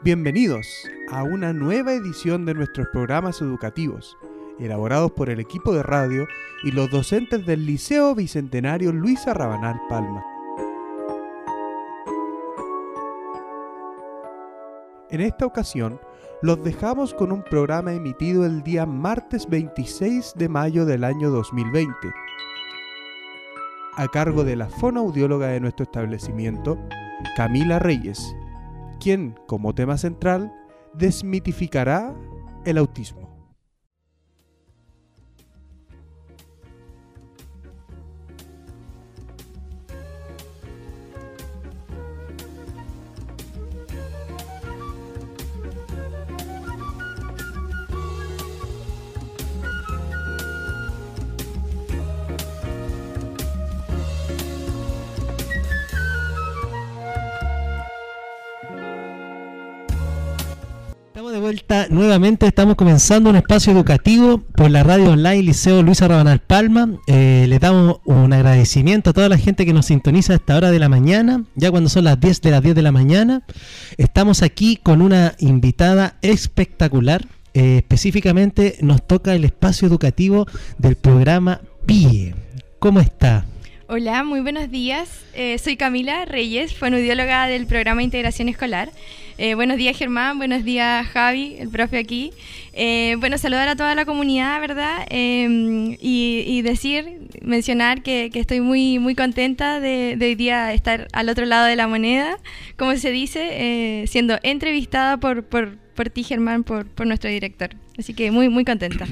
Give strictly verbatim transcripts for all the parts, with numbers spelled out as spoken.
Bienvenidos a una nueva edición de nuestros programas educativos, elaborados por el equipo de radio y los docentes del Liceo Bicentenario Luisa Rabanal Palma. En esta ocasión, los dejamos con un programa emitido el día martes veintiséis de mayo del año dos mil veinte, a cargo de la fonoaudióloga de nuestro establecimiento, Camila Reyes, quien, como tema central, desmitificará el autismo. Estamos de vuelta nuevamente, estamos comenzando un espacio educativo por la radio online Liceo Luisa Rabanal Palma. Eh, les damos un agradecimiento a toda la gente que nos sintoniza a esta hora de la mañana, ya cuando son las diez de las diez de la mañana. Estamos aquí con una invitada espectacular, eh, específicamente nos toca el espacio educativo del programa P I E. ¿Cómo está? Hola, muy buenos días. Eh, soy Camila Reyes, fonoaudióloga del programa Integración Escolar. Eh, buenos días, Germán. Buenos días, Javi, el profe aquí. Eh, bueno, saludar a toda la comunidad, ¿verdad? Eh, y, y decir, mencionar que, que estoy muy, muy contenta de, de hoy día estar al otro lado de la moneda, como se dice, eh, siendo entrevistada por, por, por ti, Germán, por, por nuestro director. Así que muy, muy contenta.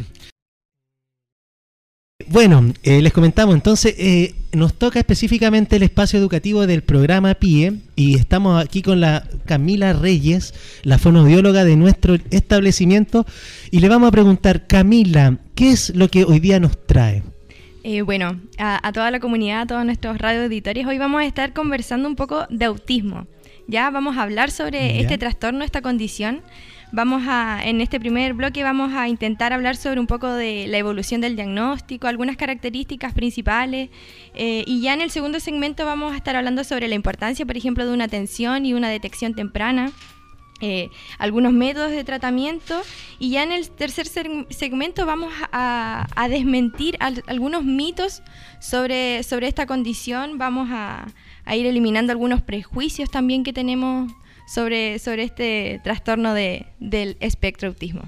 Bueno, eh, les comentamos, entonces eh, nos toca específicamente el espacio educativo del programa P I E y estamos aquí con la Camila Reyes, la fonoaudióloga de nuestro establecimiento, y le vamos a preguntar, Camila, ¿qué es lo que hoy día nos trae? Eh, bueno, a, a toda la comunidad, a todos nuestros radioauditores, hoy vamos a estar conversando un poco de autismo. Ya vamos a hablar sobre ¿Ya? este trastorno, esta condición. Vamos a, en este primer bloque vamos a intentar hablar sobre un poco de la evolución del diagnóstico, algunas características principales, eh, y ya en el segundo segmento vamos a estar hablando sobre la importancia, por ejemplo, de una atención y una detección temprana, eh, algunos métodos de tratamiento, y ya en el tercer segmento vamos a, a desmentir al, algunos mitos sobre, sobre esta condición, vamos a, a ir eliminando algunos prejuicios también que tenemos Sobre, sobre este trastorno de, del espectro autismo.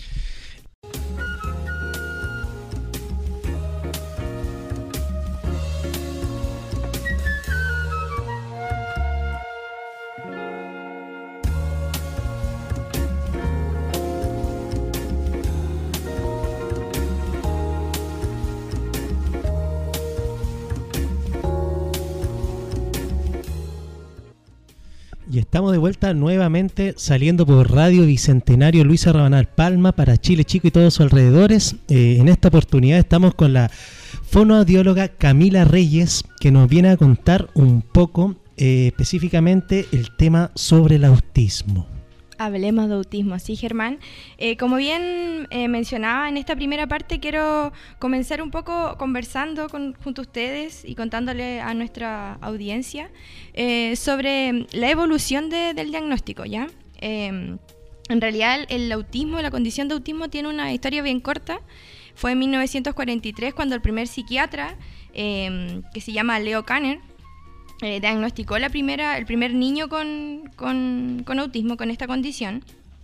Y estamos de vuelta nuevamente saliendo por Radio Bicentenario Luisa Rabanal Palma para Chile Chico y todos sus alrededores. Eh, en esta oportunidad estamos con la fonoaudióloga Camila Reyes, que nos viene a contar un poco eh, específicamente el tema sobre el autismo. Hablemos de autismo, sí, Germán. Eh, como bien eh, mencionaba en esta primera parte, quiero comenzar un poco conversando con, junto a ustedes y contándole a nuestra audiencia eh, sobre la evolución de, del diagnóstico, ¿ya? Eh, en realidad, el, el autismo, la condición de autismo tiene una historia bien corta. Fue en mil novecientos cuarenta y tres cuando el primer psiquiatra, eh, que se llama Leo Kanner, Eh, diagnosticó la primera, el primer niño con, con, con autismo, con esta condición.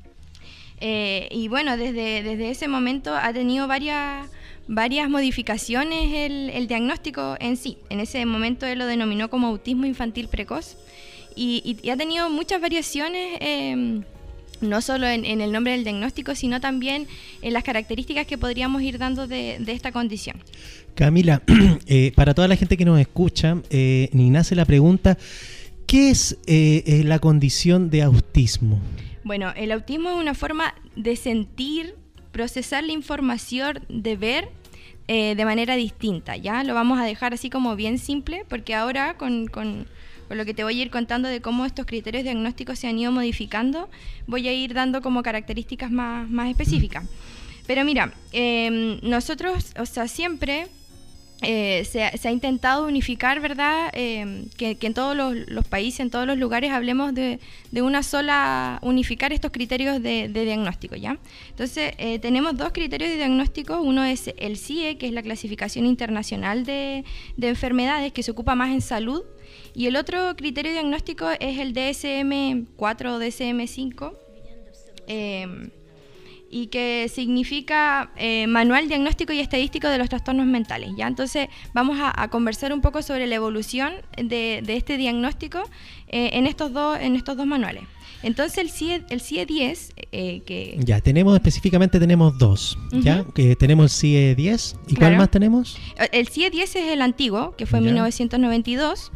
Eh, y bueno, desde, desde ese momento ha tenido varias, varias modificaciones el, el diagnóstico en sí. En ese momento él lo denominó como autismo infantil precoz. Y, y, y ha tenido muchas variaciones, eh, no solo en, en el nombre del diagnóstico, sino también en las características que podríamos ir dando de, de esta condición. Camila, eh, para toda la gente que nos escucha, eh, ni nace la pregunta, ¿qué es eh, la condición de autismo? Bueno, el autismo es una forma de sentir, procesar la información, de ver eh, de manera distinta, ¿ya? Lo vamos a dejar así como bien simple, porque ahora con, con, con lo que te voy a ir contando de cómo estos criterios diagnósticos se han ido modificando, voy a ir dando como características más, más específicas. Pero mira, eh, nosotros, o sea, siempre eh, se, se ha intentado unificar, ¿verdad? Eh, que, que en todos los, los países, en todos los lugares hablemos de, de una sola, unificar estos criterios de, de diagnóstico, ¿ya? Entonces, eh, tenemos dos criterios de diagnóstico. Uno es el C I E, que es la clasificación internacional de, de enfermedades, que se ocupa más en salud, y el otro criterio de diagnóstico es el D S M cuatro o D S M cinco, eh, y que significa eh, Manual Diagnóstico y Estadístico de los Trastornos Mentales, ¿ya? Entonces vamos a, a conversar un poco sobre la evolución de, de este diagnóstico eh, en, estos dos, en estos dos manuales. Entonces el C I E, el C I E diez, eh, que... Ya, tenemos específicamente tenemos dos, uh-huh. ¿ya? Que tenemos el C I E diez, ¿y claro. cuál más tenemos? El C I E diez es el antiguo, que fue en mil novecientos noventa y dos,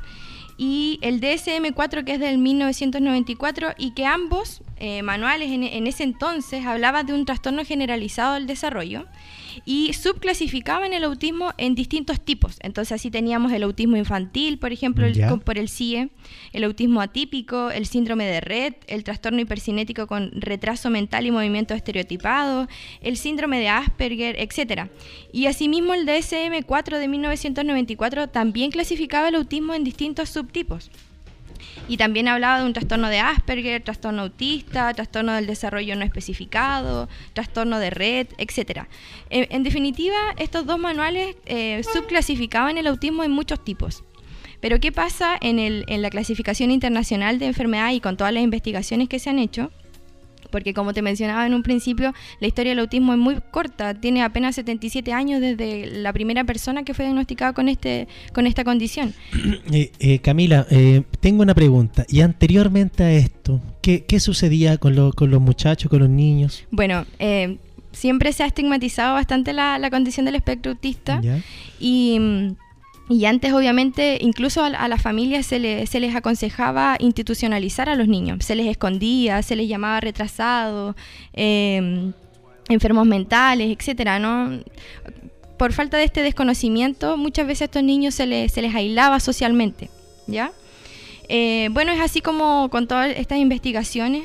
y el D S M cuatro, que es del mil novecientos noventa y cuatro, y que ambos eh, manuales en, en ese entonces hablaban de un trastorno generalizado del desarrollo y subclasificaban el autismo en distintos tipos. Entonces así teníamos el autismo infantil, por ejemplo, el, con, por el C I E, el autismo atípico, el síndrome de Rett, el trastorno hipercinético con retraso mental y movimientos estereotipados, el síndrome de Asperger, etcétera. Y asimismo el D S M cuatro de mil novecientos noventa y cuatro también clasificaba el autismo en distintos subtipos. Y también hablaba de un trastorno de Asperger, trastorno autista, trastorno del desarrollo no especificado, trastorno de Rett, etcétera. En, en definitiva, estos dos manuales eh, subclasificaban el autismo en muchos tipos. Pero ¿qué pasa en, el, en la clasificación internacional de enfermedad y con todas las investigaciones que se han hecho? Porque como te mencionaba en un principio, la historia del autismo es muy corta, tiene apenas setenta y siete años desde la primera persona que fue diagnosticada con este con esta condición. Eh, eh, Camila, eh, tengo una pregunta. Y anteriormente a esto, ¿qué, qué sucedía con, lo, con los muchachos, con los niños? Bueno, eh, siempre se ha estigmatizado bastante la, la condición del espectro autista. ¿Ya? y... Y antes, obviamente, incluso a, a las familias se, le, se les aconsejaba institucionalizar a los niños. Se les escondía, se les llamaba retrasados, eh, enfermos mentales, etcétera, ¿no? Por falta de este desconocimiento, muchas veces a estos niños se les, se les aislaba socialmente, ¿ya? Eh, bueno, es así como con todas estas investigaciones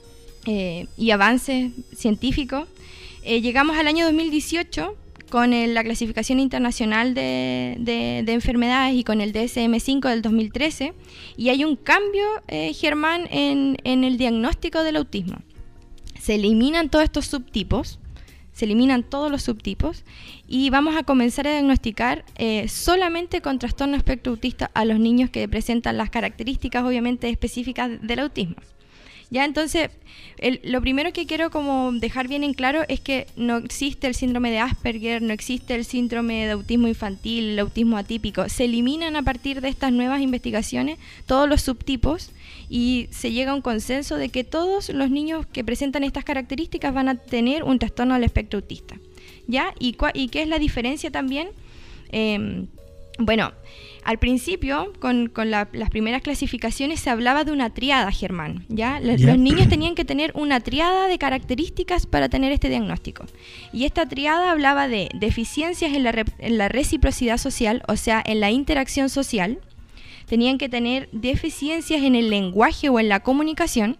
eh, y avances científicos. Eh, llegamos al año dos mil dieciocho... con el, la clasificación internacional de, de, de enfermedades y con el D S M cinco del dos mil trece, y hay un cambio, eh, Germán, en, en el diagnóstico del autismo. Se eliminan todos estos subtipos, se eliminan todos los subtipos, y vamos a comenzar a diagnosticar eh, solamente con trastorno espectro autista a los niños que presentan las características, obviamente, específicas del autismo. Ya, entonces, el, lo primero que quiero como dejar bien en claro es que no existe el síndrome de Asperger, no existe el síndrome de autismo infantil, el autismo atípico. Se eliminan a partir de estas nuevas investigaciones todos los subtipos y se llega a un consenso de que todos los niños que presentan estas características van a tener un trastorno del espectro autista. ¿Ya? ¿Y, cua- y qué es la diferencia también? Eh, bueno... Al principio, con, con la, las primeras clasificaciones, se hablaba de una triada, Germán, ¿ya? Los, yeah. los niños tenían que tener una triada de características para tener este diagnóstico. Y esta triada hablaba de deficiencias en la, re, en la reciprocidad social, o sea, en la interacción social. Tenían que tener deficiencias en el lenguaje o en la comunicación.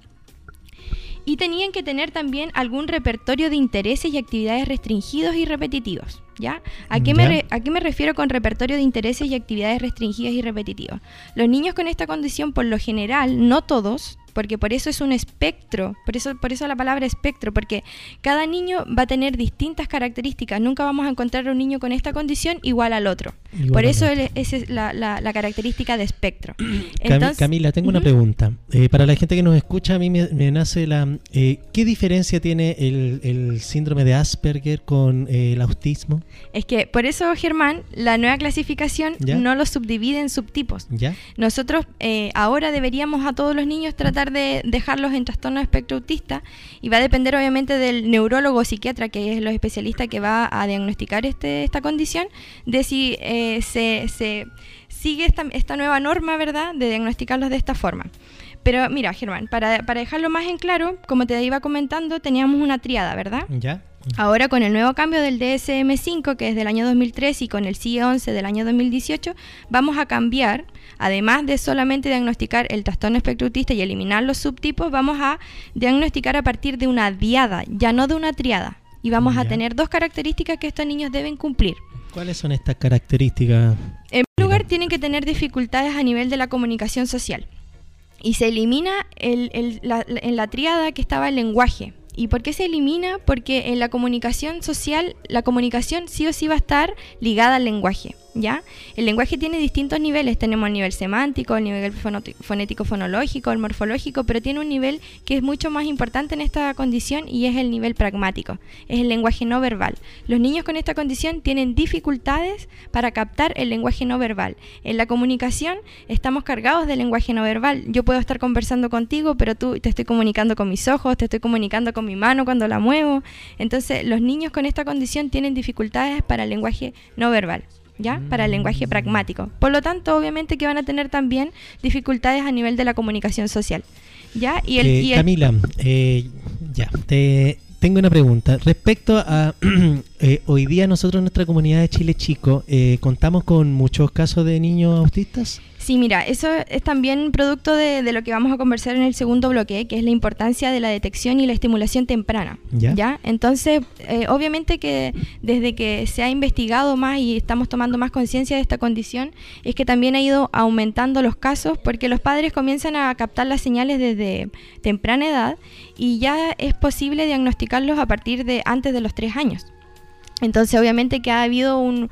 Y tenían que tener también algún repertorio de intereses y actividades restringidos y repetitivos, ¿ya? ¿A qué, me re- ¿A qué me refiero con repertorio de intereses y actividades restringidas y repetitivos? Los niños con esta condición, por lo general, no todos, porque por eso es un espectro, por eso, por eso la palabra espectro, porque cada niño va a tener distintas características, nunca vamos a encontrar un niño con esta condición igual al otro, igual por eso esa es la, la, la característica de espectro. Entonces, Camila, tengo uh-huh. una pregunta, eh, para la gente que nos escucha, a mí me, me nace la, eh, ¿qué diferencia tiene el, el síndrome de Asperger con eh, el autismo? Es que por eso, Germán, la nueva clasificación ¿Ya? no lo subdivide en subtipos. ¿Ya? Nosotros eh, ahora deberíamos a todos los niños tratar de dejarlos en trastorno de espectro autista, y va a depender obviamente del neurólogo o psiquiatra, que es el especialista que va a diagnosticar este, esta condición, de si eh, se, se sigue esta, esta nueva norma, ¿verdad?, de diagnosticarlos de esta forma. Pero mira, Germán, para, para dejarlo más en claro, como te iba comentando, teníamos una triada, ¿verdad? Ya. Ahora, con el nuevo cambio del D S M cinco, que es del año dos mil tres, y con el C I E once del año dos mil dieciocho, vamos a cambiar, además de solamente diagnosticar el trastorno espectro autista y eliminar los subtipos, vamos a diagnosticar a partir de una diada, ya no de una triada. Y vamos ya. a tener dos características que estos niños deben cumplir. ¿Cuáles son estas características? En primer lugar, tienen que tener dificultades a nivel de la comunicación social. Y se elimina el, el, la, en la tríada que estaba el lenguaje. ¿Y por qué se elimina? Porque en la comunicación social, la comunicación sí o sí va a estar ligada al lenguaje, ¿ya? El lenguaje tiene distintos niveles, tenemos el nivel semántico, el nivel fonético-fonológico, el morfológico, pero tiene un nivel que es mucho más importante en esta condición y es el nivel pragmático, es el lenguaje no verbal. Los niños con esta condición tienen dificultades para captar el lenguaje no verbal. En la comunicación estamos cargados de lenguaje no verbal. Yo puedo estar conversando contigo, pero tú te estoy comunicando con mis ojos, te estoy comunicando con mi mano cuando la muevo. Entonces, los niños con esta condición tienen dificultades para el lenguaje no verbal, ¿ya? Para el lenguaje pragmático. Por lo tanto, obviamente que van a tener también dificultades a nivel de la comunicación social, ¿ya? Y el, eh, y el... Camila, eh, ya, te tengo una pregunta. Respecto a eh, hoy día nosotros en nuestra comunidad de Chile Chico, eh, ¿contamos con muchos casos de niños autistas? Sí, mira, eso es también producto de, de lo que vamos a conversar en el segundo bloque, que es la importancia de la detección y la estimulación temprana. ¿Ya? ¿Ya? Entonces, eh, obviamente que desde que se ha investigado más y estamos tomando más conciencia de esta condición, es que también ha ido aumentando los casos porque los padres comienzan a captar las señales desde temprana edad y ya es posible diagnosticarlos a partir de antes de los tres años. Entonces, obviamente que ha habido un...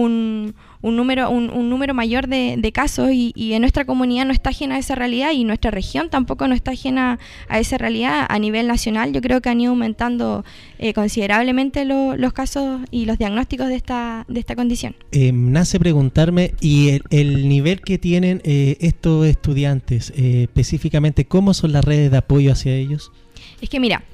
un un número un, un número mayor de, de casos y, y en nuestra comunidad no está ajena a esa realidad y nuestra región tampoco no está ajena a esa realidad. A nivel nacional yo creo que han ido aumentando eh, considerablemente lo, los casos y los diagnósticos de esta de esta condición. Eh, nace preguntarme, y el, el nivel que tienen eh, estos estudiantes, eh, específicamente, ¿cómo son las redes de apoyo hacia ellos? Es que mira,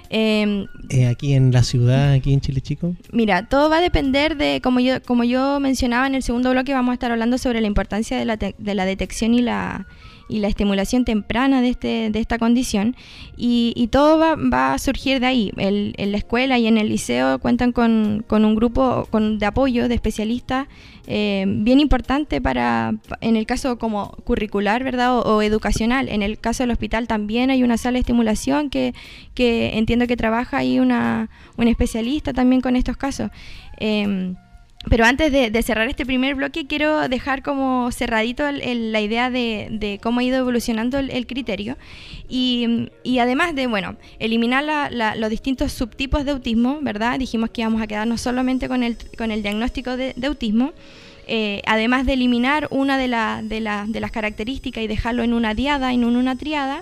Eh, eh, aquí en la ciudad, aquí en Chile Chico. Mira, todo va a depender de, como yo como yo mencionaba en el segundo bloque, vamos a estar hablando sobre la importancia de la, te, de la detección y la y la estimulación temprana de este de esta condición y, y todo va, va a surgir de ahí. El, en la escuela y en el liceo cuentan con, con un grupo con, de apoyo de especialistas eh, bien importante para, en el caso como curricular, ¿verdad? O, o educacional. En el caso del hospital también hay una sala de estimulación que, que entiendo que trabaja ahí una, una especialista también con estos casos. Eh, Pero antes de, de cerrar este primer bloque, quiero dejar como cerradito el, el, la idea de, de cómo ha ido evolucionando el, el criterio y, y además de, bueno, eliminar la, la, los distintos subtipos de autismo, ¿verdad? Dijimos que íbamos a quedarnos solamente con el, con el diagnóstico de, de autismo, eh, además de eliminar una de, la, de, la, de las características y dejarlo en una diada y no en una triada.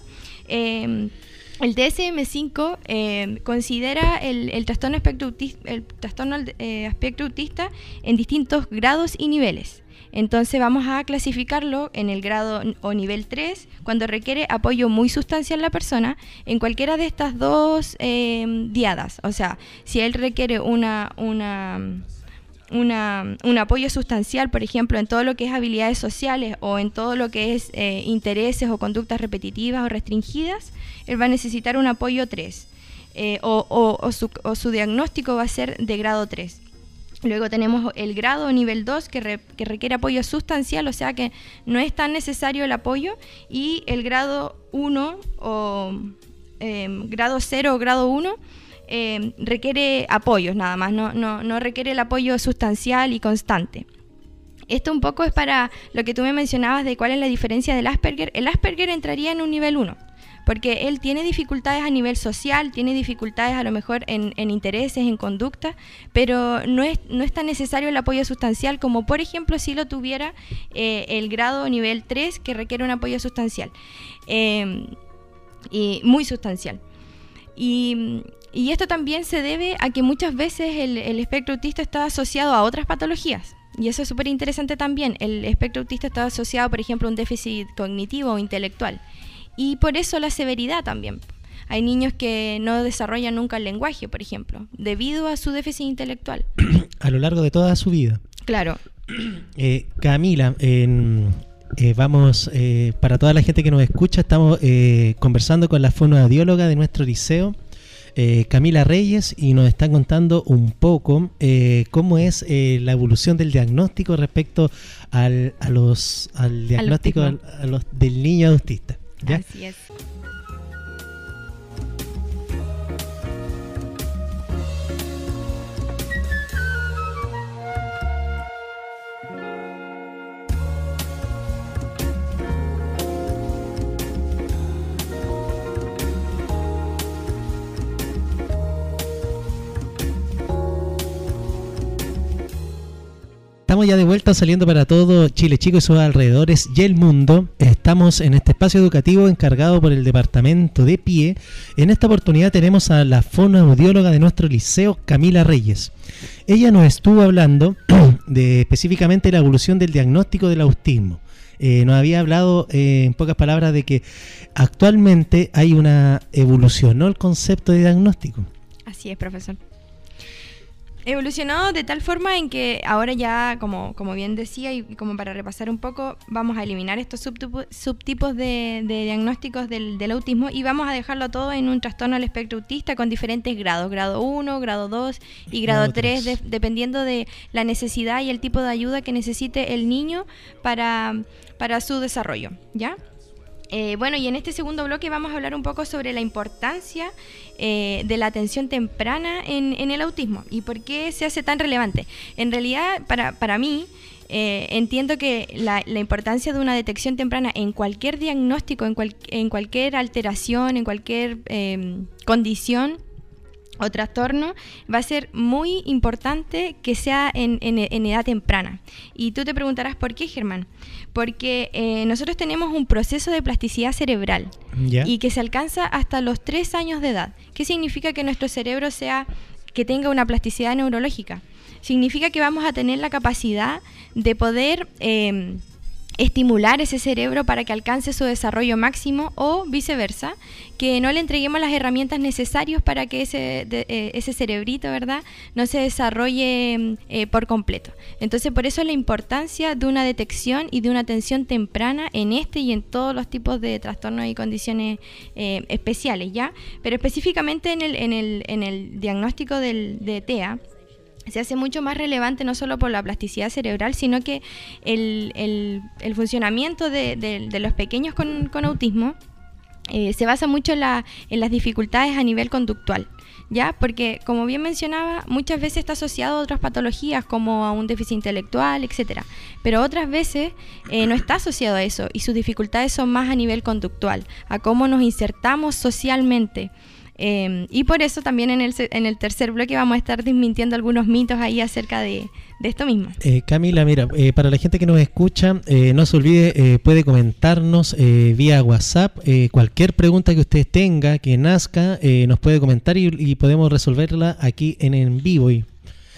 eh, El D S M cinco eh, considera el, el trastorno espectro autista, el trastorno eh, espectro autista en distintos grados y niveles. Entonces vamos a clasificarlo en el grado o nivel tres, cuando requiere apoyo muy sustancial la persona, en cualquiera de estas dos eh, diadas. O sea, si él requiere una... una Una, un apoyo sustancial, por ejemplo, en todo lo que es habilidades sociales o en todo lo que es eh, intereses o conductas repetitivas o restringidas, él va a necesitar un apoyo tres eh, o, o, o, su, o su diagnóstico va a ser de grado tres. Luego tenemos el grado nivel dos que, re, que requiere apoyo sustancial, o sea que no es tan necesario el apoyo, y el grado uno o eh, grado cero o grado uno Eh, requiere apoyos nada más, no, no, no requiere el apoyo sustancial y constante. Esto un poco es para lo que tú me mencionabas de cuál es la diferencia del Asperger. El Asperger entraría en un nivel uno, porque él tiene dificultades a nivel social, tiene dificultades a lo mejor en, en intereses, en conducta, pero no es, no es tan necesario el apoyo sustancial como por ejemplo si lo tuviera eh, el grado nivel tres, que requiere un apoyo sustancial, eh, y muy sustancial. Y... Y esto también se debe a que muchas veces el, el espectro autista está asociado a otras patologías. Y eso es súper interesante también. El espectro autista está asociado, por ejemplo, a un déficit cognitivo o intelectual. Y por eso la severidad también. Hay niños que no desarrollan nunca el lenguaje, por ejemplo, debido a su déficit intelectual. A lo largo de toda su vida. Claro. Eh, Camila, en... Eh, vamos, eh, para toda la gente que nos escucha, estamos eh, conversando con la fonoaudióloga de nuestro liceo, Eh, Camila Reyes, y nos están contando un poco eh, cómo es eh, la evolución del diagnóstico respecto al, a los, al diagnóstico al, a los, del niño autista. ¿Ya? Así es. estamos ya de vuelta saliendo para todo Chile Chico y sus alrededores y el mundo. Estamos en este espacio educativo encargado por el departamento de P I E. En esta oportunidad tenemos a la fonoaudióloga de nuestro liceo, Camila Reyes. Ella nos estuvo hablando de específicamente la evolución del diagnóstico del autismo. Eh, nos había hablado eh, en pocas palabras de que actualmente hay una evolución, ¿no? El concepto de diagnóstico. Así es, profesor. Evolucionó de tal forma en que ahora ya, como, como bien decía, y como para repasar un poco, vamos a eliminar estos subtipos, subtipos de, de diagnósticos del, del autismo y vamos a dejarlo todo en un trastorno al espectro autista con diferentes grados, grado uno, grado dos y grado, grado tres, de, dependiendo de la necesidad y el tipo de ayuda que necesite el niño para, para su desarrollo, ¿ya? Eh, bueno, y en este segundo bloque vamos a hablar un poco sobre la importancia eh, de la atención temprana en, en el autismo y por qué se hace tan relevante. En realidad, para, para mí, eh, entiendo que la, la importancia de una detección temprana en cualquier diagnóstico, en, cual, en cualquier alteración, en cualquier eh, condición o trastorno, va a ser muy importante que sea en, en, en edad temprana. Y tú te preguntarás, ¿por qué, Germán? Porque eh, nosotros tenemos un proceso de plasticidad cerebral ¿Ya? Y que se alcanza hasta los tres años de edad. ¿Qué significa que nuestro cerebro sea, que tenga una plasticidad neurológica? Significa que vamos a tener la capacidad de poder Eh, estimular ese cerebro para que alcance su desarrollo máximo o viceversa, que no le entreguemos las herramientas necesarias para que ese, de, eh, ese cerebrito, ¿verdad?, no se desarrolle eh, por completo. Entonces, por eso la importancia de una detección y de una atención temprana en este y en todos los tipos de trastornos y condiciones eh, especiales, ¿ya? Pero específicamente en el, en el, en el diagnóstico del, de T E A, se hace mucho más relevante no solo por la plasticidad cerebral, sino que el, el, el funcionamiento de, de, de los pequeños con, con autismo eh, se basa mucho en, la, en las dificultades a nivel conductual, ¿ya? Porque, como bien mencionaba, muchas veces está asociado a otras patologías como a un déficit intelectual, etcétera. Pero otras veces eh, no está asociado a eso y sus dificultades son más a nivel conductual, a cómo nos insertamos socialmente. Eh, y por eso también en el, en el tercer bloque vamos a estar desmintiendo algunos mitos ahí acerca de, de esto mismo. Eh, Camila, mira, eh, para la gente que nos escucha, eh, no se olvide, eh, puede comentarnos eh, vía WhatsApp, eh, cualquier pregunta que usted tenga, que nazca, eh, nos puede comentar y, y podemos resolverla aquí en, en vivo. Y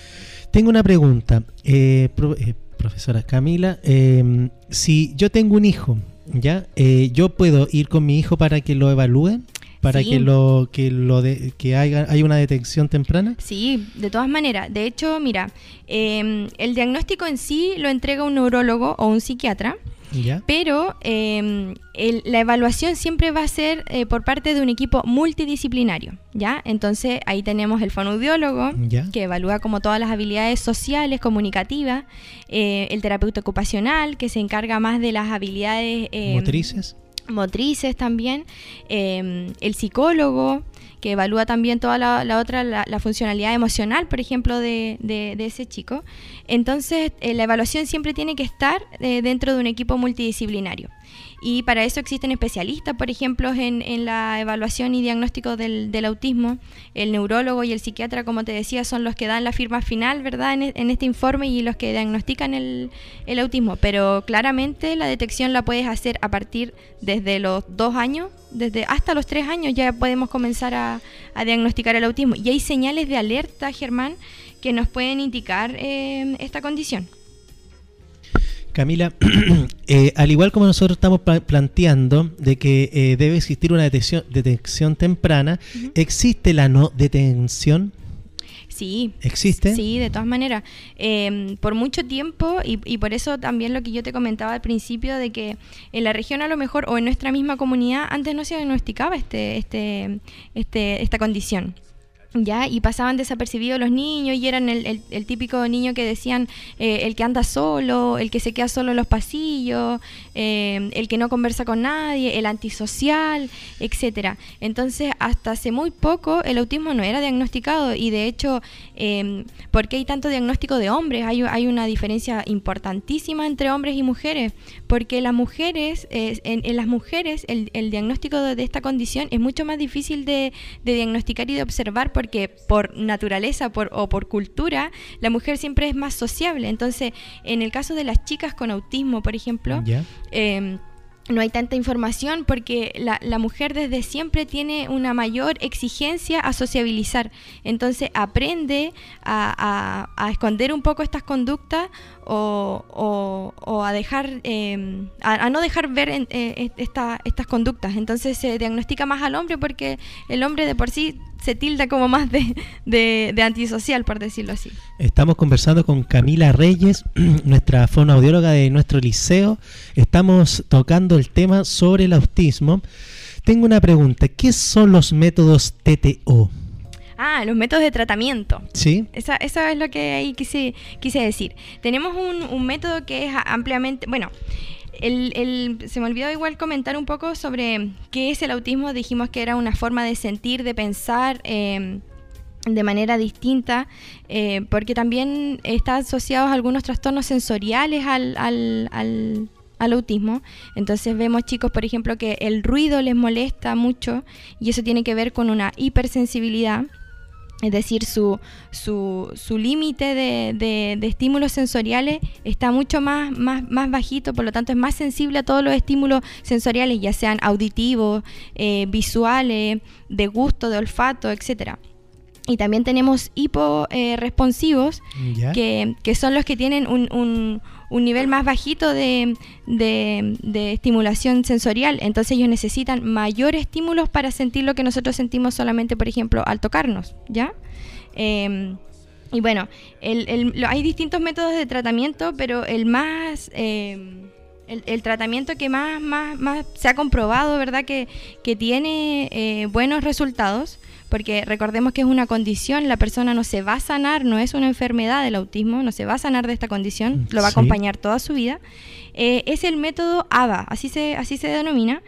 tengo una pregunta, eh, pro, eh, profesora Camila, eh, si yo tengo un hijo, ¿ya? Eh, ¿yo puedo ir con mi hijo para que lo evalúen? Para sí. que lo que lo de, que haya, haya una detección temprana. Sí, de todas maneras. De hecho, mira, eh, el diagnóstico en sí lo entrega un neurólogo o un psiquiatra. ¿Ya? Pero eh, el, la evaluación siempre va a ser eh, por parte de un equipo multidisciplinario, ¿ya? Entonces ahí tenemos el fonoaudiólogo, ¿ya?, que evalúa como todas las habilidades sociales, comunicativas, eh, el terapeuta ocupacional, que se encarga más de las habilidades eh, motrices. motrices también, eh, el psicólogo, que evalúa también toda la, la otra, la, la funcionalidad emocional, por ejemplo, de, de, de ese chico. Entonces, eh, la evaluación siempre tiene que estar eh, dentro de un equipo multidisciplinario. Y para eso existen especialistas, por ejemplo, en, en la evaluación y diagnóstico del, del autismo. El neurólogo y el psiquiatra, como te decía, son los que dan la firma final, ¿verdad?, en, en este informe y los que diagnostican el, el autismo. Pero claramente la detección la puedes hacer a partir desde los dos años, desde hasta los tres años ya podemos comenzar a, a diagnosticar el autismo. Y hay señales de alerta, Germán, que nos pueden indicar eh, esta condición. Camila, eh, al igual como nosotros estamos pla- planteando de que eh, debe existir una detección, detección temprana, uh-huh. ¿existe la no detención? Sí. ¿Existe? Sí, de todas maneras. Eh, por mucho tiempo, y, y por eso también lo que yo te comentaba al principio, de que en la región a lo mejor, o en nuestra misma comunidad, antes no se diagnosticaba este, este, este, esta condición. Ya, y pasaban desapercibidos los niños y eran el, el, el típico niño que decían eh, el que anda solo, el que se queda solo en los pasillos, eh, el que no conversa con nadie, el antisocial, etcétera. Entonces, hasta hace muy poco el autismo no era diagnosticado y de hecho, eh, ¿por qué hay tanto diagnóstico de hombres? Hay, hay una diferencia importantísima entre hombres y mujeres, porque las mujeres, eh, en, en las mujeres el, el diagnóstico de, de esta condición es mucho más difícil de, de diagnosticar y de observar. porque por naturaleza por, o por cultura la mujer siempre es más sociable. Entonces, en el caso de las chicas con autismo, por ejemplo, ¿Ya? eh, no hay tanta información porque la, la mujer desde siempre tiene una mayor exigencia a sociabilizar. Entonces aprende a, a, a esconder un poco estas conductas o, o, o a dejar eh, a, a no dejar ver en, eh, esta, estas conductas. Entonces se diagnostica más al hombre porque el hombre de por sí se tilda como más de, de, de antisocial, por decirlo así. Estamos conversando con Camila Reyes, nuestra fonoaudióloga de nuestro liceo. Estamos tocando el tema sobre el autismo. Tengo una pregunta. ¿Qué son los métodos T T O? Ah, los métodos de tratamiento. Sí. Esa, eso es lo que ahí quise, quise decir. Tenemos un, un método que es ampliamente... Bueno, el, el, se me olvidó igual comentar un poco sobre qué es el autismo. Dijimos que era una forma de sentir, de pensar eh, de manera distinta, eh, porque también está asociado a algunos trastornos sensoriales al... al, al al autismo. Entonces vemos chicos, por ejemplo, que el ruido les molesta mucho y eso tiene que ver con una hipersensibilidad, es decir, su, su, su límite de, de, de estímulos sensoriales está mucho más, más, más bajito, por lo tanto es más sensible a todos los estímulos sensoriales, ya sean auditivos, eh, visuales, de gusto, de olfato, etcétera. Y también tenemos hiporesponsivos, eh, que, que son los que tienen un, un, un nivel más bajito de, de, de estimulación sensorial. Entonces ellos necesitan mayor estímulos para sentir lo que nosotros sentimos solamente, por ejemplo, al tocarnos, ¿ya? Eh, y bueno, el, el, lo, hay distintos métodos de tratamiento, pero el más... Eh, El, el tratamiento que más, más, más se ha comprobado, ¿verdad? Que, que tiene eh, buenos resultados, porque recordemos que es una condición, la persona no se va a sanar, no es una enfermedad del autismo, no se va a sanar de esta condición, lo va a acompañar sí. toda su vida, eh, es el método A B A, así se, así se denomina,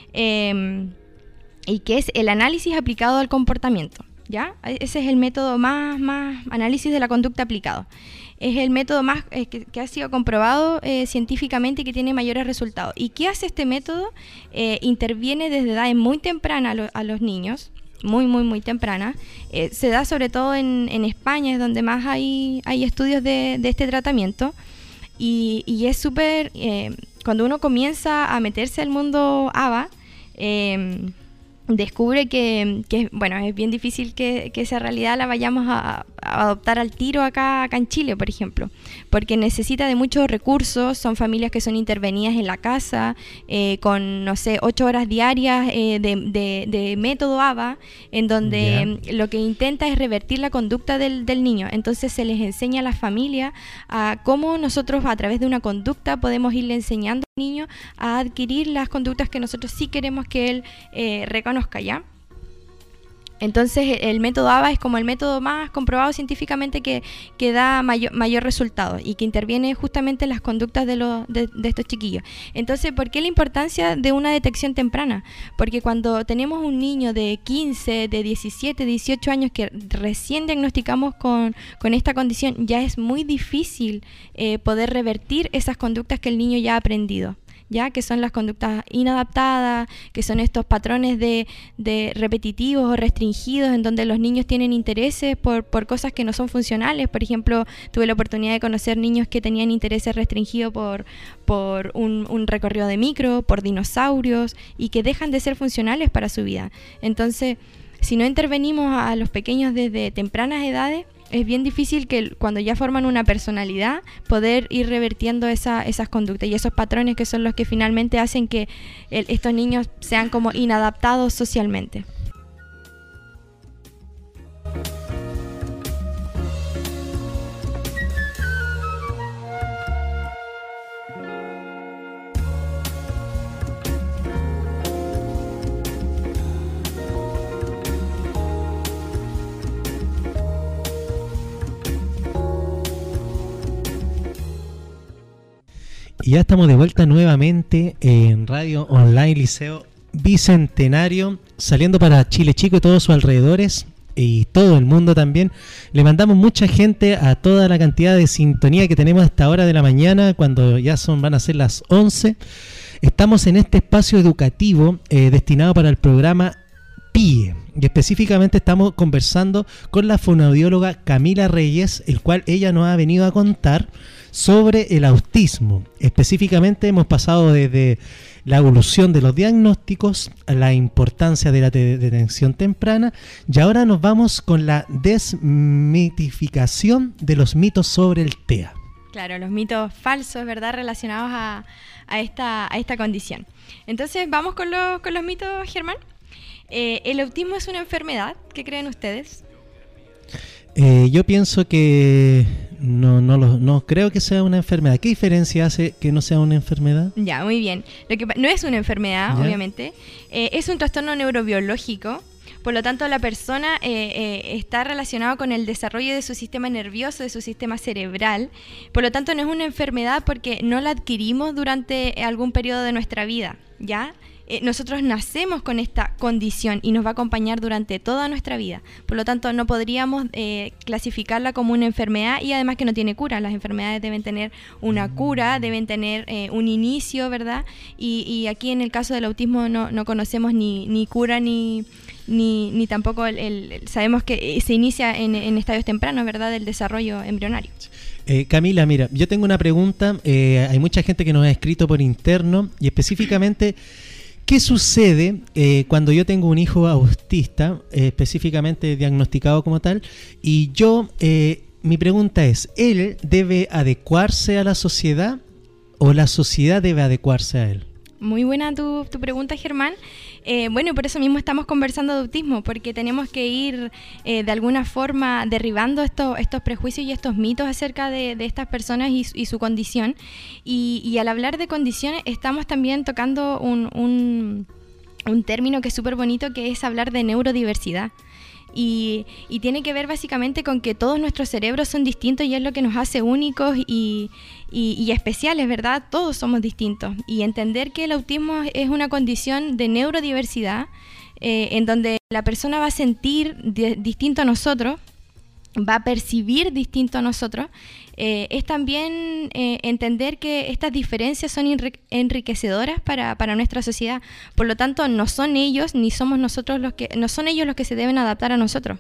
eh, y que es el análisis aplicado al comportamiento, ¿ya? Ese es el método más, más análisis de la conducta aplicado. Es el método más eh, que, que ha sido comprobado eh, científicamente y que tiene mayores resultados. ¿Y qué hace este método? Eh, interviene desde edades muy tempranas a, lo, a los niños, muy, muy, muy temprana. Eh, se da sobre todo en, en España, es donde más hay, hay estudios de, de este tratamiento. Y, y es súper... Eh, cuando uno comienza a meterse al mundo A B A, eh, descubre que, que, bueno, es bien difícil que, que esa realidad la vayamos a, a adoptar al tiro acá, acá en Chile, por ejemplo, porque necesita de muchos recursos, son familias que son intervenidas en la casa, eh, con, no sé, ocho horas diarias eh, de, de, de método A B A, en donde yeah. lo que intenta es revertir la conducta del, del niño. Entonces se les enseña a la familia a cómo nosotros a través de una conducta podemos irle enseñando al niño a adquirir las conductas que nosotros sí queremos que él eh, reconozca, ¿ya? Entonces el método A B A es como el método más comprobado científicamente que, que da mayor, mayor resultado y que interviene justamente en las conductas de, los, de, de estos chiquillos. Entonces, ¿por qué la importancia de una detección temprana? Porque cuando tenemos un niño de quince, de diecisiete, dieciocho años que recién diagnosticamos con, con esta condición, ya es muy difícil eh, poder revertir esas conductas que el niño ya ha aprendido, ya que son las conductas inadaptadas, que son estos patrones de, de repetitivos o restringidos en donde los niños tienen intereses por, por cosas que no son funcionales. Por ejemplo, tuve la oportunidad de conocer niños que tenían intereses restringidos por, por un, un recorrido de micro, por dinosaurios, y que dejan de ser funcionales para su vida. Entonces, si no intervenimos a los pequeños desde tempranas edades, es bien difícil que cuando ya forman una personalidad poder ir revertiendo esa, esas conductas y esos patrones que son los que finalmente hacen que el, estos niños sean como inadaptados socialmente. Y ya estamos de vuelta nuevamente en Radio Online Liceo Bicentenario, saliendo para Chile Chico y todos sus alrededores y todo el mundo también. Le mandamos mucha gente a toda la cantidad de sintonía que tenemos a esta hora de la mañana, cuando ya son van a ser las once. Estamos en este espacio educativo eh, destinado para el programa P I E, y específicamente estamos conversando con la fonoaudióloga Camila Reyes, el cual ella nos ha venido a contar sobre el autismo. Específicamente hemos pasado desde la evolución de los diagnósticos, la importancia de la te- detención temprana, y ahora nos vamos con la desmitificación de los mitos sobre el T E A. Claro, los mitos falsos, ¿verdad?, relacionados a, a, esta, a esta condición. Entonces, ¿vamos con, los, con los mitos, Germán? Eh, ¿El autismo es una enfermedad? ¿Qué creen ustedes? Eh, yo pienso que no, no, lo, no creo que sea una enfermedad. ¿Qué diferencia hace que no sea una enfermedad? Ya, muy bien. Lo que, no es una enfermedad, ¿Ya? obviamente. Eh, es un trastorno neurobiológico. Por lo tanto, la persona eh, eh, está relacionada con el desarrollo de su sistema nervioso, de su sistema cerebral. Por lo tanto, no es una enfermedad porque no la adquirimos durante algún periodo de nuestra vida, ¿ya? Eh, nosotros nacemos con esta condición y nos va a acompañar durante toda nuestra vida. Por lo tanto, no podríamos eh, clasificarla como una enfermedad y además que no tiene cura. Las enfermedades deben tener una cura, deben tener eh, un inicio, ¿verdad? Y, y aquí en el caso del autismo no, no conocemos ni, ni cura ni... Ni, ni tampoco el, el, sabemos que se inicia en, en estadios tempranos, ¿verdad?, del desarrollo embrionario. Eh, Camila, mira, yo tengo una pregunta. Eh, hay mucha gente que nos ha escrito por interno y específicamente, ¿qué sucede eh, cuando yo tengo un hijo autista, eh, específicamente diagnosticado como tal, y yo, eh, mi pregunta es, ¿él debe adecuarse a la sociedad o la sociedad debe adecuarse a él? Muy buena tu, tu pregunta, Germán. Eh, bueno, por eso mismo estamos conversando de autismo, porque tenemos que ir eh, de alguna forma derribando estos, estos prejuicios y estos mitos acerca de, de estas personas y, y su condición. Y, y al hablar de condiciones estamos también tocando un, un, un término que es súper bonito, que es hablar de neurodiversidad. Y, y tiene que ver básicamente con que todos nuestros cerebros son distintos y es lo que nos hace únicos y, y, y especiales, ¿verdad? Todos somos distintos. Y entender que el autismo es una condición de neurodiversidad eh, en donde la persona va a sentir de, distinto a nosotros, va a percibir distinto a nosotros, eh, es también eh, entender que estas diferencias son enriquecedoras para, para nuestra sociedad. Por lo tanto, no son ellos ni somos nosotros los que, no son ellos los que se deben adaptar a nosotros.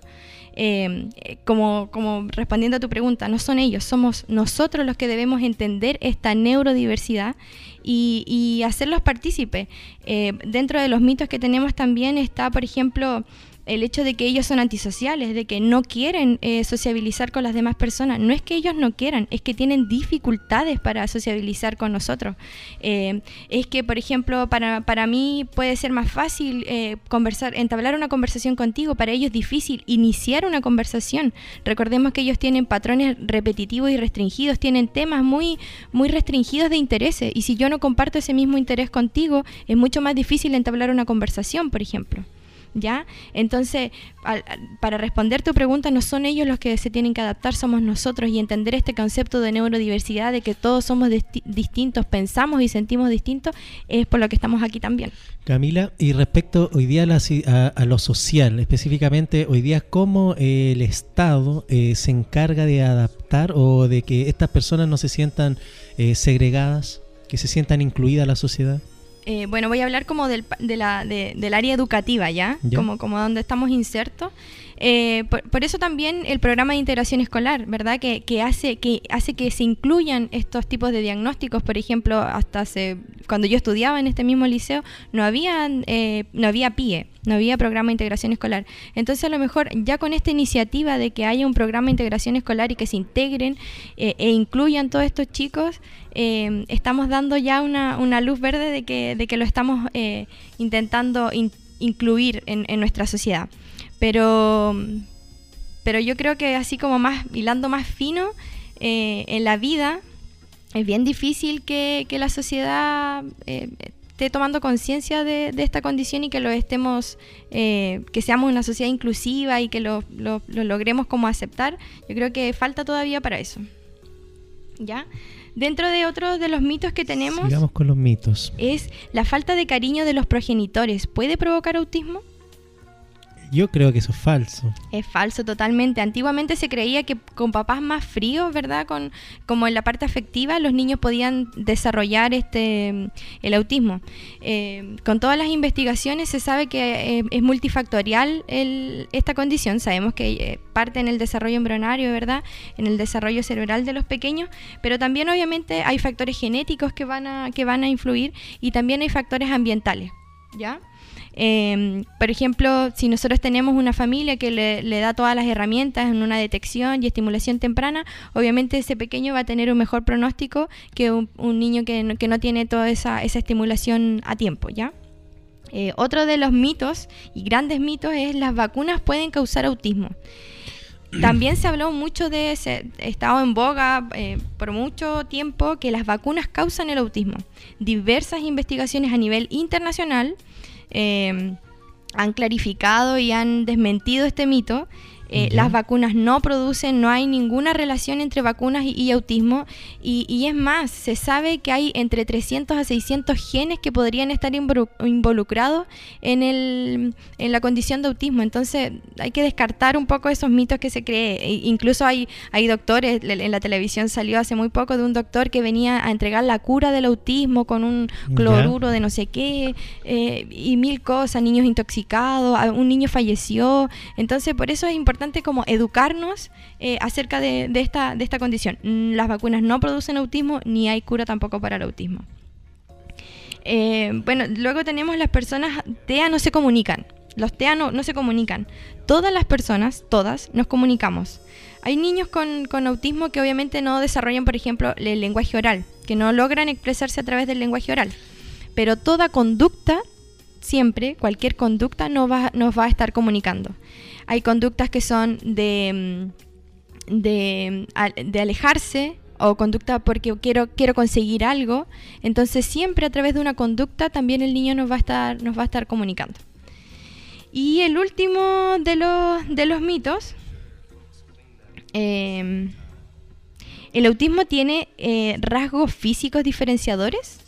Eh, como, como respondiendo a tu pregunta, no son ellos, somos nosotros los que debemos entender esta neurodiversidad y, y hacerlos partícipes. Eh, dentro de los mitos que tenemos también está, por ejemplo, el hecho de que ellos son antisociales, de que no quieren eh, sociabilizar con las demás personas. No es que ellos no quieran, es que tienen dificultades para sociabilizar con nosotros. Eh, es que, por ejemplo, para, para mí puede ser más fácil eh, conversar, entablar una conversación contigo, para ellos es difícil iniciar una conversación. Recordemos que ellos tienen patrones repetitivos y restringidos, tienen temas muy, muy restringidos de intereses, y si yo no comparto ese mismo interés contigo, es mucho más difícil entablar una conversación, por ejemplo. ¿Ya? Entonces, al, para responder tu pregunta, no son ellos los que se tienen que adaptar, somos nosotros, y entender este concepto de neurodiversidad, de que todos somos disti- distintos, pensamos y sentimos distintos, es por lo que estamos aquí también. Camila, y respecto hoy día a, la, a, a lo social, específicamente hoy día, ¿cómo eh, el Estado eh, se encarga de adaptar o de que estas personas no se sientan eh, segregadas, que se sientan incluidas a la sociedad? Eh, bueno, voy a hablar como del, de la, de, del área educativa, ¿ya? ¿Ya? Como, como donde estamos insertos. Eh, por, por eso también el programa de integración escolar, ¿verdad? Que, que, hace, que hace que se incluyan estos tipos de diagnósticos. Por ejemplo, hasta hace, cuando yo estudiaba en este mismo liceo, no había, eh, no había P I E, no había programa de integración escolar. Entonces, a lo mejor ya con esta iniciativa de que haya un programa de integración escolar y que se integren eh, e incluyan todos estos chicos, eh, estamos dando ya una, una luz verde de que, de que lo estamos eh, intentando in, incluir en, en nuestra sociedad. Pero, pero yo creo que así como más hilando más fino eh, en la vida, es bien difícil que, que la sociedad eh, esté tomando conciencia de, de esta condición y que lo estemos, eh, que seamos una sociedad inclusiva y que lo, lo, lo logremos como aceptar. Yo creo que falta todavía para eso. ¿Ya? Dentro de otros de los mitos que tenemos, sigamos con los mitos, es la falta de cariño de los progenitores. ¿Puede provocar autismo? Yo creo que eso es falso. Es falso totalmente. Antiguamente se creía que con papás más fríos, ¿verdad? Con, como en la parte afectiva, los niños podían desarrollar este el autismo. Eh, con todas las investigaciones se sabe que eh, es multifactorial el, esta condición. Sabemos que eh, parte en el desarrollo embrionario, ¿verdad? En el desarrollo cerebral de los pequeños, pero también obviamente hay factores genéticos que van a, que van a influir y también hay factores ambientales, ¿ya? Eh, por ejemplo, si nosotros tenemos una familia que le, le da todas las herramientas en una detección y estimulación temprana, obviamente ese pequeño va a tener un mejor pronóstico que un, un niño que no, que no tiene toda esa, esa estimulación a tiempo, ¿ya? Eh, otro de los mitos y grandes mitos es las vacunas pueden causar autismo. También se habló mucho de ese, estado en boga eh, por mucho tiempo que las vacunas causan el autismo. Diversas investigaciones a nivel internacional Eh, han clarificado y han desmentido este mito. Eh, las vacunas no producen, no hay ninguna relación entre vacunas y, y autismo y, y es más, se sabe que hay entre trescientos a seiscientos genes que podrían estar involucrados en, el, en la condición de autismo. Entonces hay que descartar un poco esos mitos que se cree. E incluso hay, hay doctores, en la televisión salió hace muy poco de un doctor que venía a entregar la cura del autismo con un cloruro de no sé qué eh, y mil cosas, niños intoxicados, un niño falleció. Entonces por eso es importante como educarnos eh, acerca de, de, esta, de esta condición. Las vacunas no producen autismo ni hay cura tampoco para el autismo. Eh, bueno, luego tenemos las personas T E A no se comunican. Los T E A no, no se comunican. Todas las personas, todas, nos comunicamos. Hay niños con, con autismo que obviamente no desarrollan, por ejemplo, el lenguaje oral, que no logran expresarse a través del lenguaje oral. Pero toda conducta, siempre, cualquier conducta nos va, nos va a estar comunicando. Hay conductas que son de, de, de alejarse o conducta porque quiero, quiero conseguir algo. Entonces siempre a través de una conducta también el niño nos va a estar, nos va a estar comunicando. Y el último de los, de los mitos, eh, ¿el autismo tiene eh, rasgos físicos diferenciadores?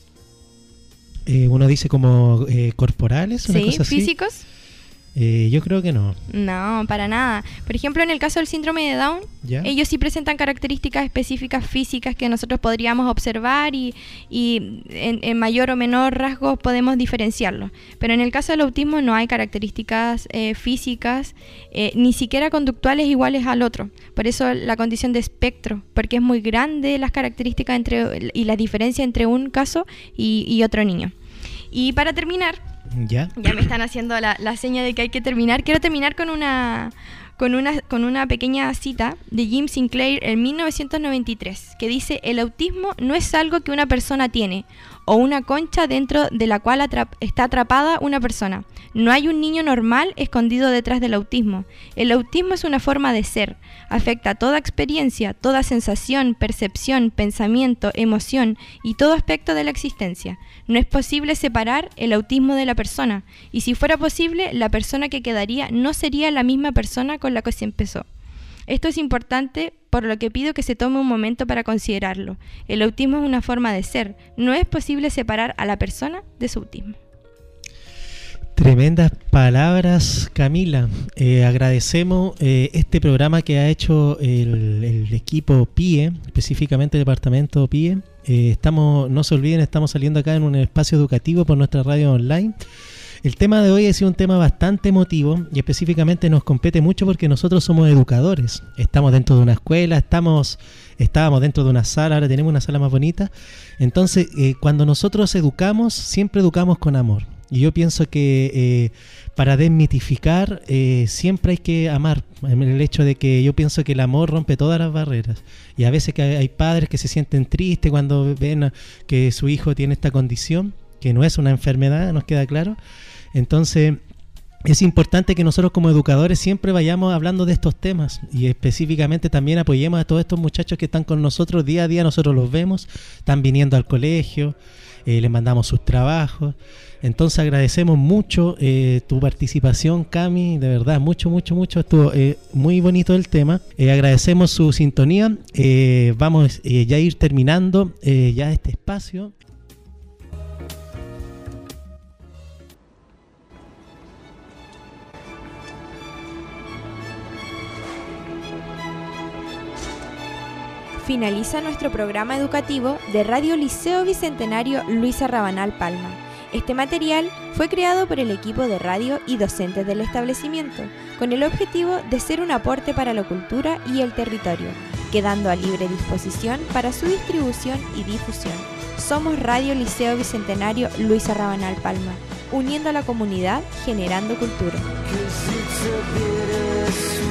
Eh, uno dice como eh, corporales, una sí, cosa así. físicos. Eh, yo creo que no. No, para nada. Por ejemplo, en el caso del síndrome de Down, ¿ya? Ellos sí presentan características específicas físicas que nosotros podríamos observar y, y en, en mayor o menor rasgo podemos diferenciarlo. Pero en el caso del autismo no hay características eh, físicas, eh, ni siquiera conductuales iguales al otro. Por eso la condición de espectro, porque es muy grande las características entre y la diferencia entre un caso y, y otro niño. Y para terminar, ¿ya? Ya me están haciendo la, la seña de que hay que terminar. Quiero terminar con una, con una, con una pequeña cita de Jim Sinclair en mil novecientos noventa y tres, que dice: el autismo no es algo que una persona tiene o una concha dentro de la cual atrap- está atrapada una persona. No hay un niño normal escondido detrás del autismo. El autismo es una forma de ser. Afecta toda experiencia, toda sensación, percepción, pensamiento, emoción y todo aspecto de la existencia. No es posible separar el autismo de la persona. Y si fuera posible, la persona que quedaría no sería la misma persona con la que se empezó. Esto es importante, por lo que pido que se tome un momento para considerarlo. El autismo es una forma de ser. No es posible separar a la persona de su autismo. Tremendas palabras, Camila. Eh, agradecemos eh, este programa que ha hecho el, el equipo P I E, específicamente el departamento P I E. Eh, estamos, no se olviden, estamos saliendo acá en un espacio educativo por nuestra radio online. El tema de hoy ha sido un tema bastante emotivo y específicamente nos compete mucho porque nosotros somos educadores. Estamos dentro de una escuela, estamos, estábamos dentro de una sala, ahora tenemos una sala más bonita. Entonces, eh, cuando nosotros educamos, siempre educamos con amor. Y yo pienso que eh, para desmitificar eh, siempre hay que amar. El hecho de que yo pienso que el amor rompe todas las barreras. Y a veces que hay padres que se sienten tristes cuando ven que su hijo tiene esta condición, que no es una enfermedad, nos queda claro. Entonces es importante que nosotros como educadores siempre vayamos hablando de estos temas y específicamente también apoyemos a todos estos muchachos que están con nosotros día a día. Nosotros los vemos, están viniendo al colegio, eh, les mandamos sus trabajos. Entonces agradecemos mucho eh, tu participación, Cami, de verdad, mucho, mucho, mucho. Estuvo eh, muy bonito el tema. Eh, agradecemos su sintonía. Eh, vamos eh, ya a ir terminando eh, ya este espacio. Finaliza nuestro programa educativo de Radio Liceo Bicentenario Luisa Rabanal Palma. Este material fue creado por el equipo de radio y docentes del establecimiento, con el objetivo de ser un aporte para la cultura y el territorio, quedando a libre disposición para su distribución y difusión. Somos Radio Liceo Bicentenario Luisa Rabanal Palma, uniendo a la comunidad, generando cultura.